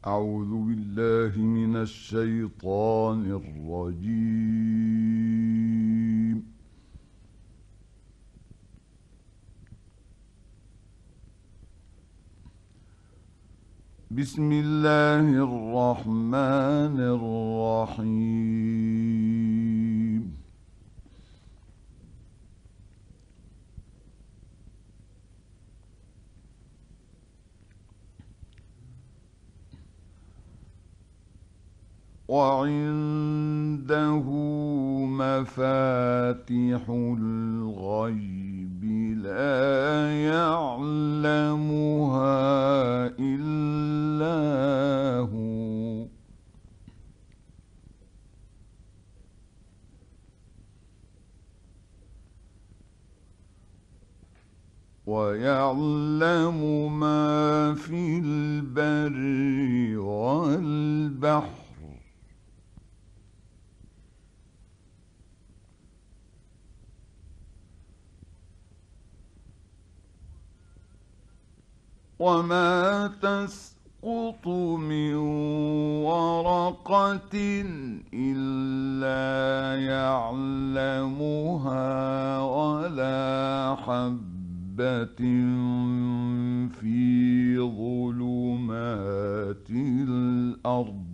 أعوذ بالله من الشيطان الرجيم. بسم الله الرحمن الرحيم. وعنده مفاتح الغيب لا يعلمها إلا هو، ويعلم ما في البر والبحر، وما تسقط من ورقة إلا يعلمها، ولا حبة في ظلمات الأرض،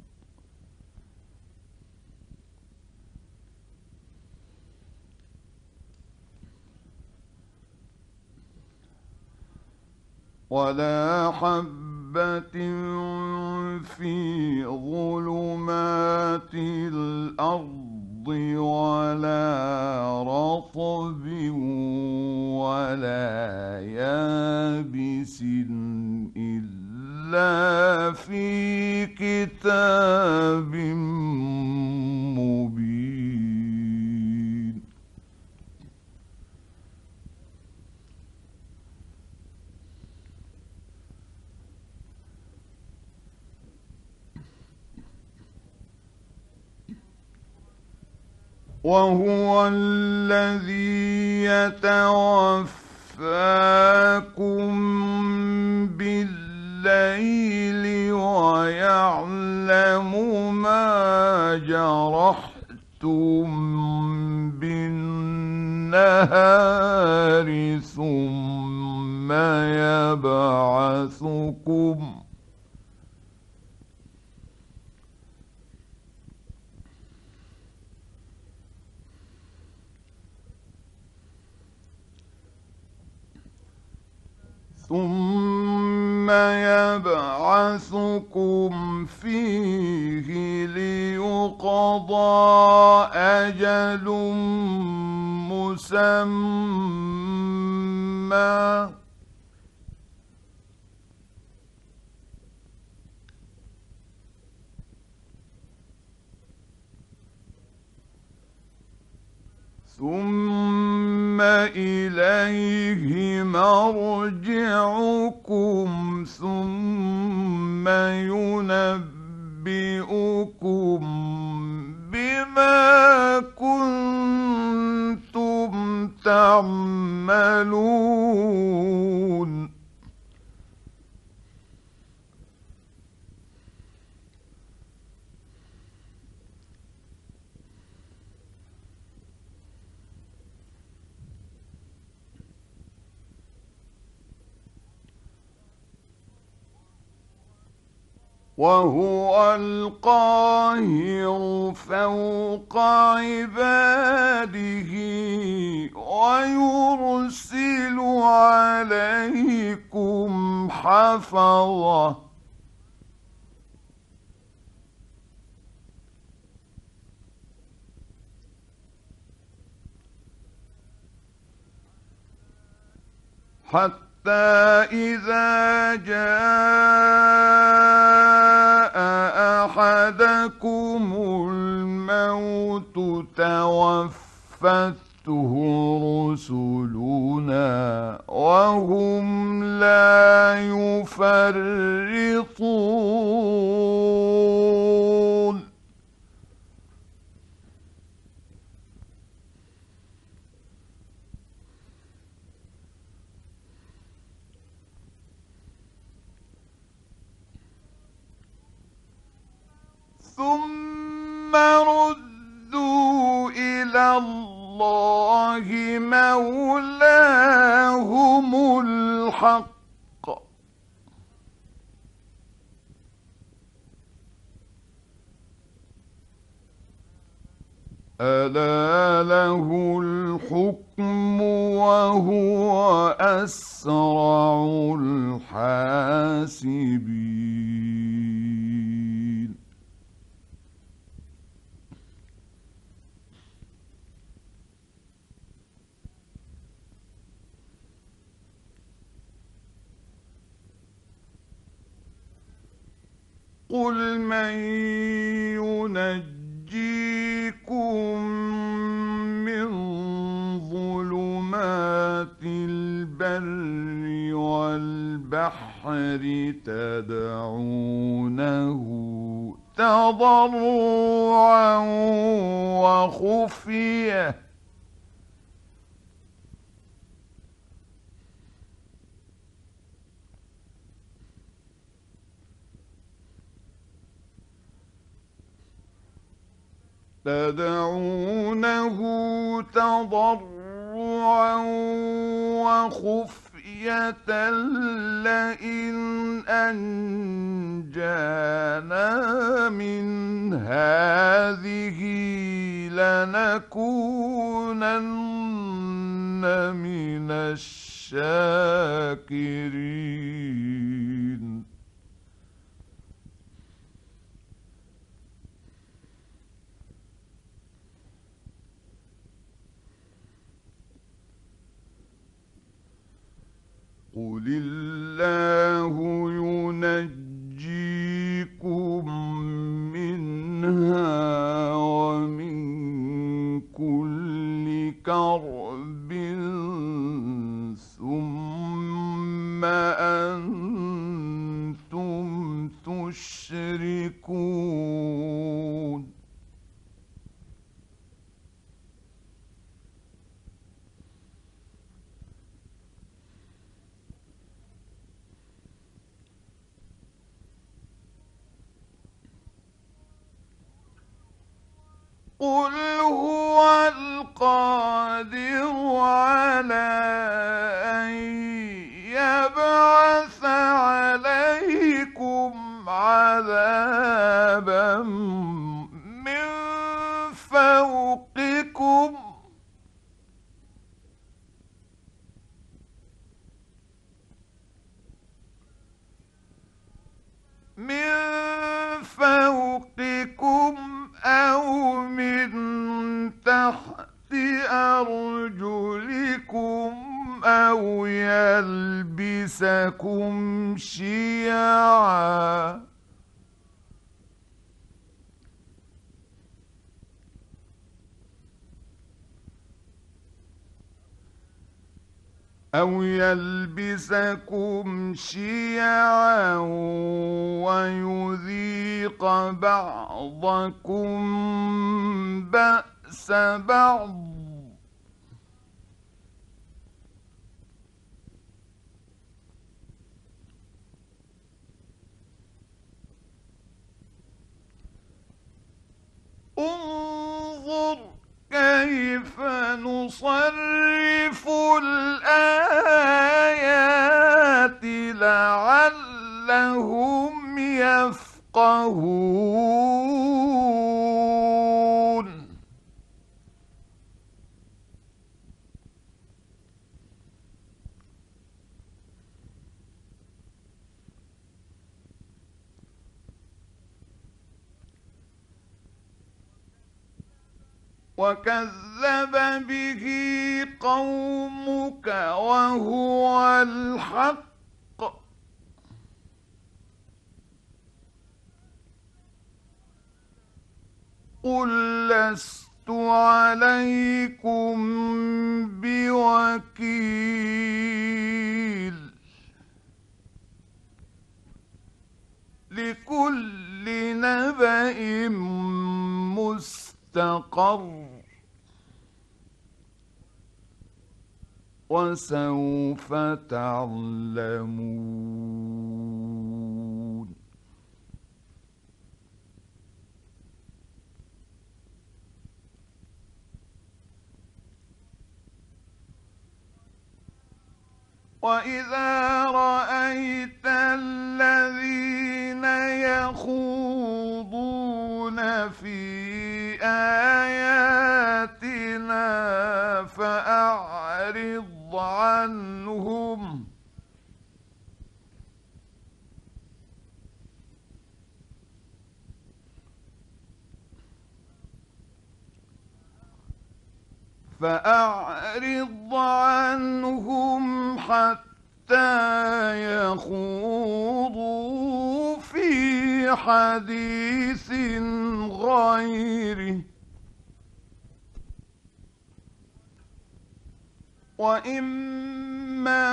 ولا حبة في ظلمات الأرض، ولا رطب ولا يابس إلا في كتاب مبين. وهو الذي يتوفاكم بالليل ويعلم ما جرحتم بالنهار، ثم يبعثكم فيه ليقضى أجل مسمى، ثم إليه مرجعكم، ثم ينبئكم بما كنتم تعملون. وهو القاهر فوق عباده، ويرسل عليكم حفظة، حتى إذا جاء أحدكم الموت توفته رسلنا وهم لا يفرطون. ردوا إلى الله مولاهم الحق ألا له الحكم وهو أسرع الحاسبين قل من ينجيكم من ظلمات البر والبحر تدعونه تضرعا وخفيه تضرعا وخفية لئن أنجانا من هذه لنكونن من الشاكرين قل الله ينجيكم منها ومن كل كرب ثم أنتم تشركون قل هو القادر على أن يبعث عليكم عذابا من فوقكم أو من تحت أرجلكم أو يلبسكم شيعا ويذيق بعضكم بأس بعض انظر كيف نصرف الآيات لعلهم يفقهون وكذب به قومك وهو الحق قل لست عليكم بوكيل لكل نبأ مستقر وسوف تعلمون وإذا رأيت الذين يخوضون في آياتنا فأعرض عنهم حتى يخوضوا في حديث غيره، وإما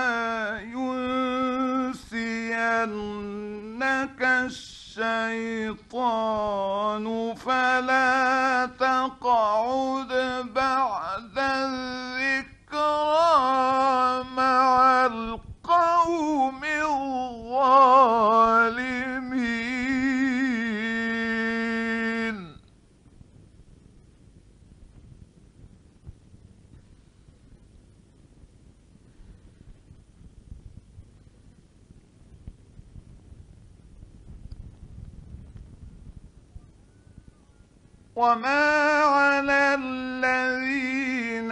ينسينك الشيطان فلا تقعد بعد الذكرى مع القوم الظالمين. وما على الذين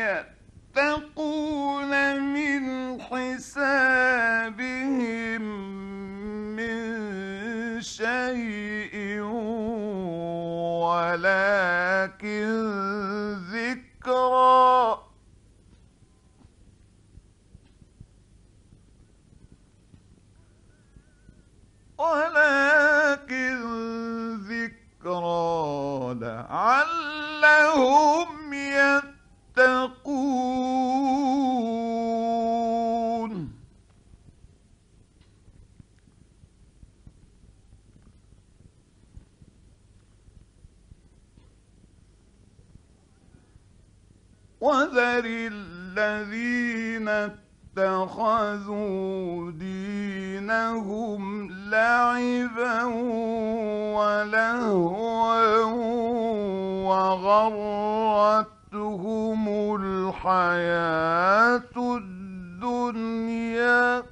يتقون من حسابهم من شيء ولكن ذكرى لعلهم يتقون. وذر الذين اتخذوا دينهم لعبا ولهوا وغرتهم الحياة الدنيا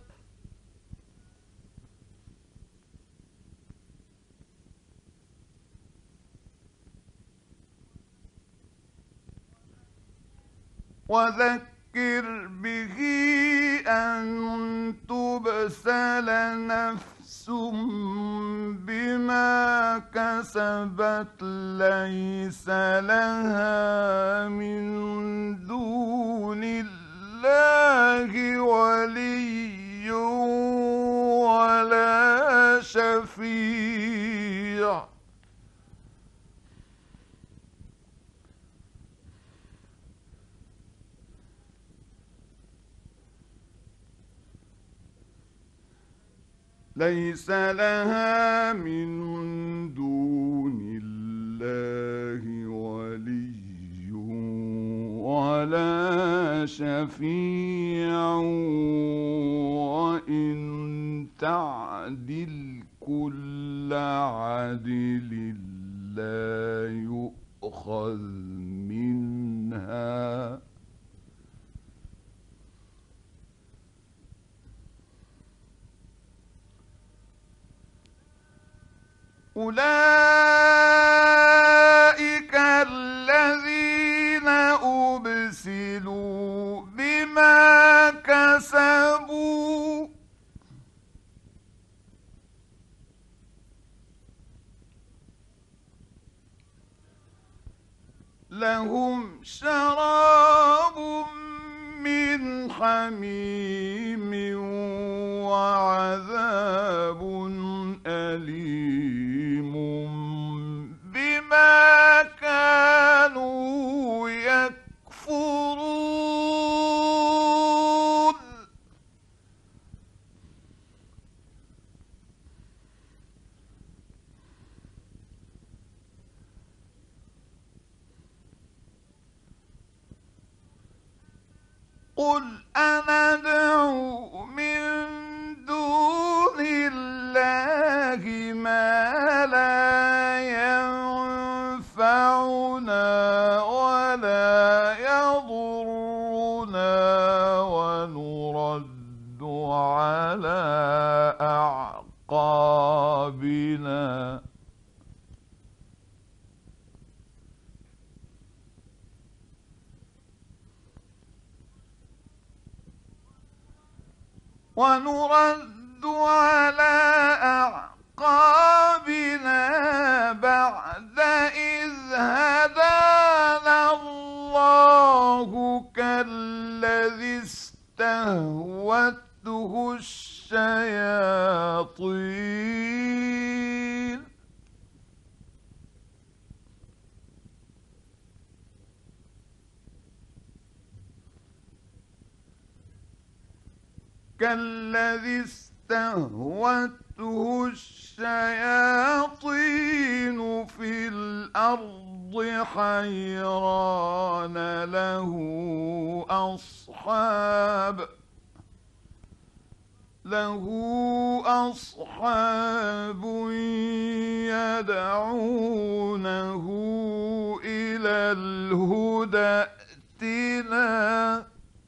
وذكر به أن تبسل نفس بما كسبت ليس لها من دون الله ولي ولا شفيع. ليس لها من دون الله ولي ولا شفيع وإن تعدل كل عدل لا يؤخذ منها أولئك الذين أبسلوا بما كسبوا لهم شراب من حميم وعذاب أليم بما كانوا يكفرون. قل أندعو من دون الله ما لا ينفعنا ولا يضرنا ونرد عقابنا ونرد على أعقابنا بعد إذ هدانا الله كالذي استهوته الشياطين في الأرض حيران له أصحاب يدعونه إلى الهدى ائتنا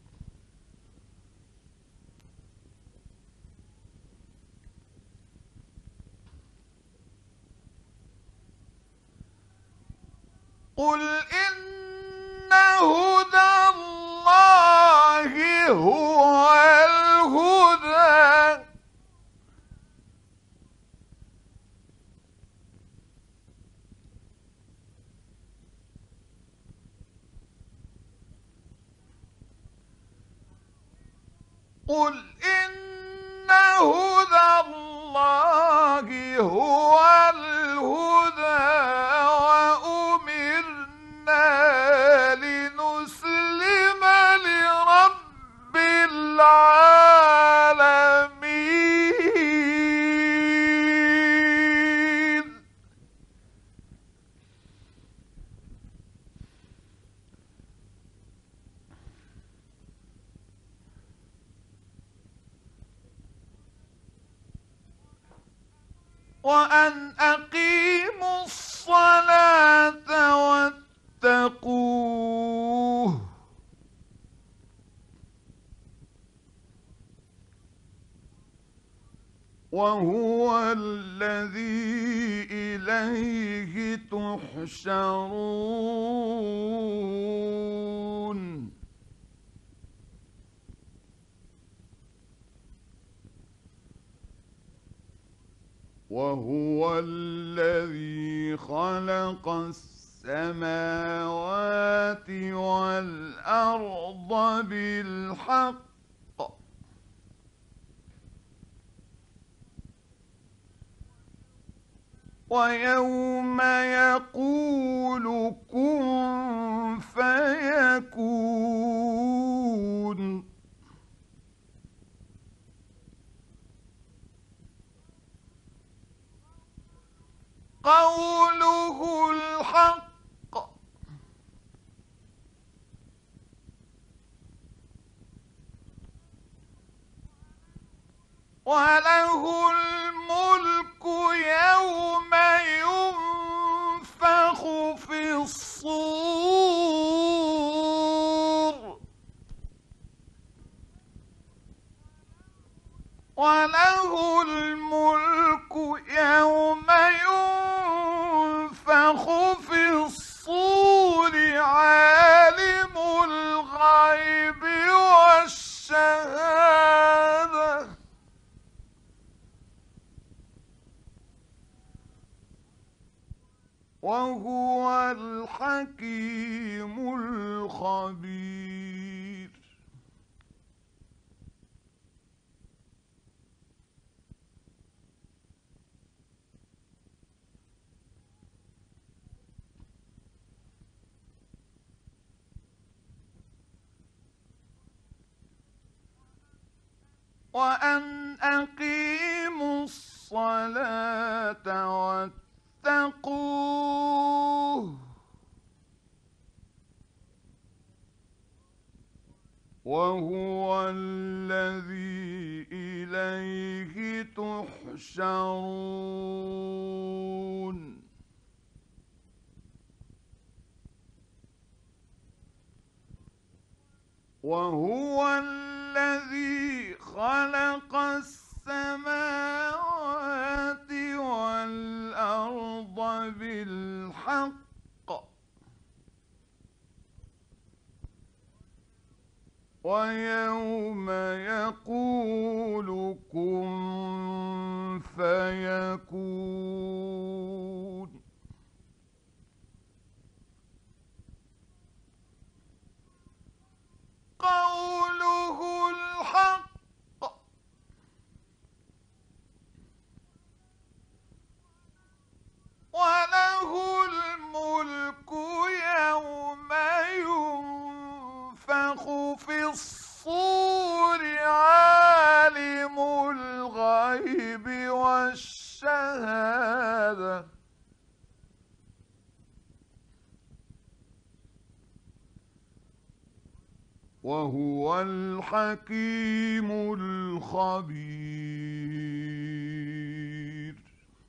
قل إن هدى الله هو الهدى قل إن هدى الله هو الهدى وأمرنا لنسلم لرب العالمين وأن أقيموا الصلاة واتقوه وهو الذي إليه تحشرون وهو الذي خلق السماوات والأرض بالحق ويوم يقول كن فيكون قوله الحق وله الملك يوم ينفخ في الصور وله الملك يوم ينفخ في الصور عالم الغيب والشهادة وهو الحكيم الخبير وأن أقيموا الصلاة واتقوه وهو الذي إليه تحشرون وهو الذي خلق السماوات ويوم يقول كن فيكون. قوله الحق وله الملك يوم ينفخ في الصور عالم الغيب والشهادة وهو الحكيم الخبير.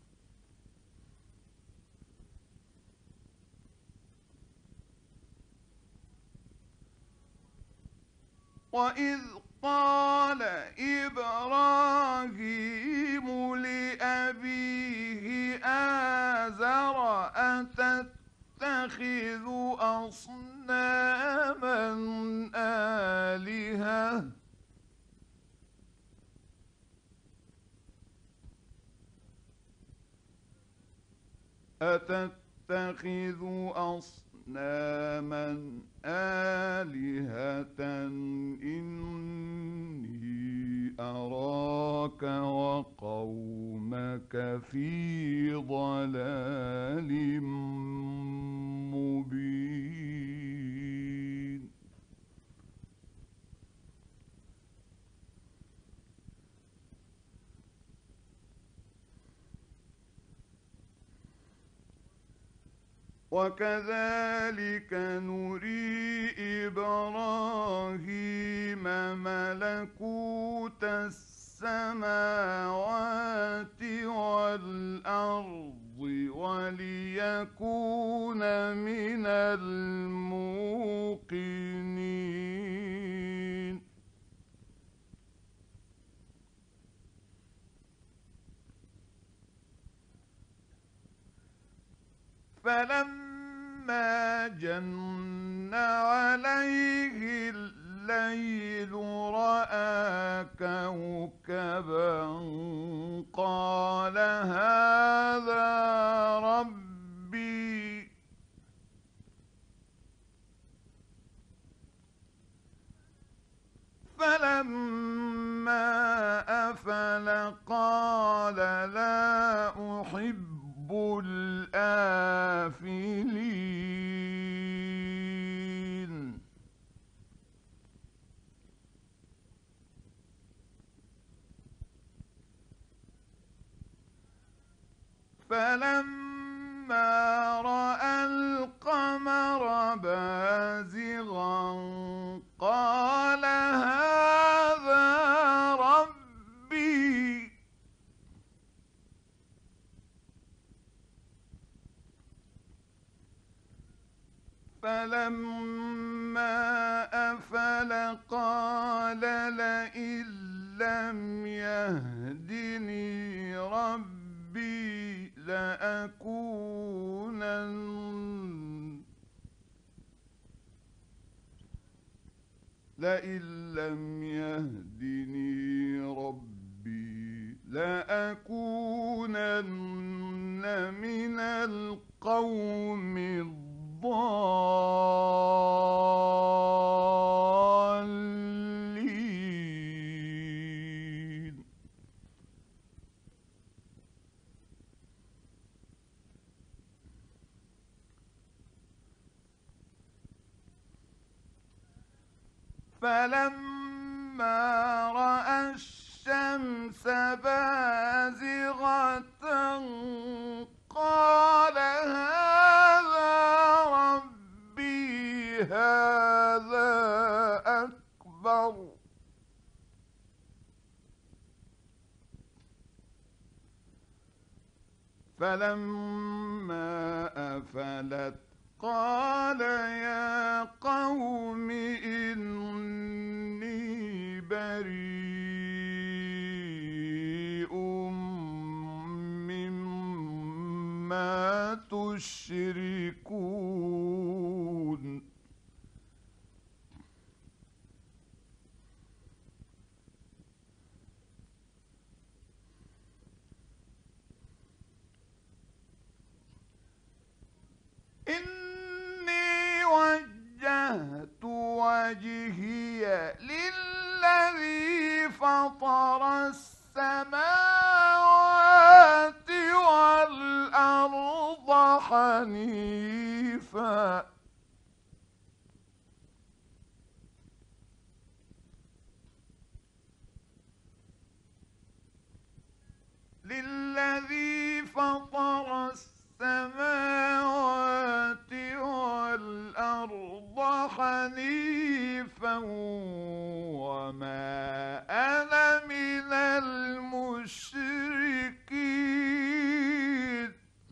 وإذ قال إبراهيم لأبيه آزر أتتخذ أصناما آلهة أتتخذ أصناما آلهة إني أراك وقومك في ضلال مبين. وكذلك نري إبراهيم ملكوت السماوات والأرض وليكون من الموقنين. فلما جن عليه الليل رأى كوكبا قال هذا ربي فلما أفل قال لا أحب الآفلين. فلما رأى القمر بازغا قال هذا ربي فلما أفل قال لئن لم يهدني ربي لأكونن من القوم الضالين. فلما رأى الشمس بازغة قال هذا ربي هذا أكبر. فلما أفلت قال يا قوم إني بريء مما تشركون. وجهي للذي فطر السماوات والأرض حنيفا وما أنا من المشركين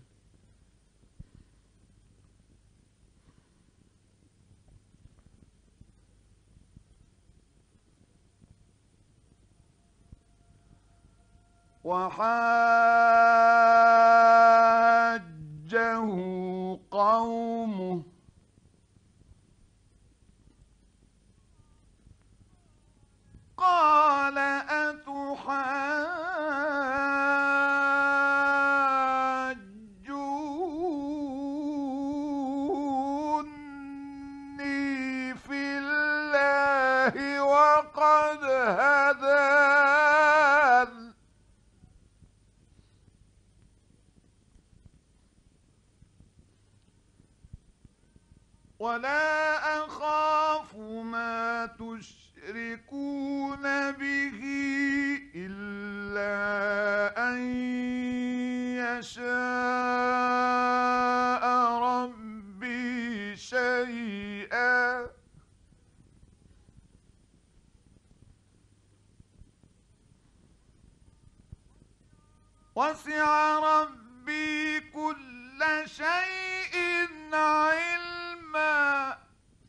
وحاجه قومه قال أتحاجوني في الله وقد هدان ولا أخاف ما تشركون به إلا أن يشاء ربي شيئا وسع ربي كل شيء علما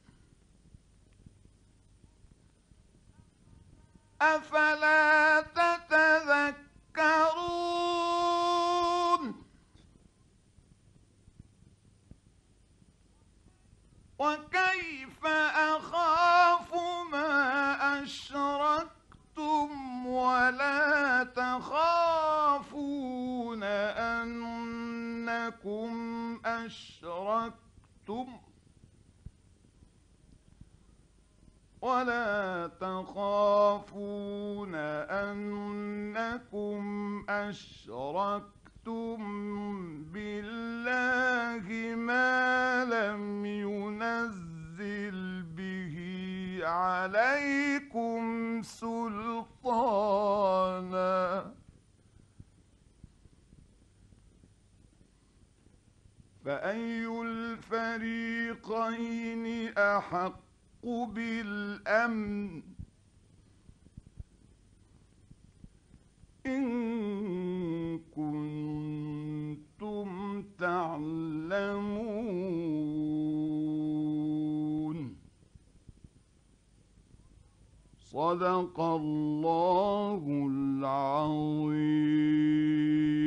أفلا تتذكرون وكيف أخاف ما أشركتم ولا تخافون أنكم أشركتم بالله ما لم ينزل به عليكم سلطانا فأي الفريقين أحق بالأمن إن كنتم تعلمون صدق الله العظيم.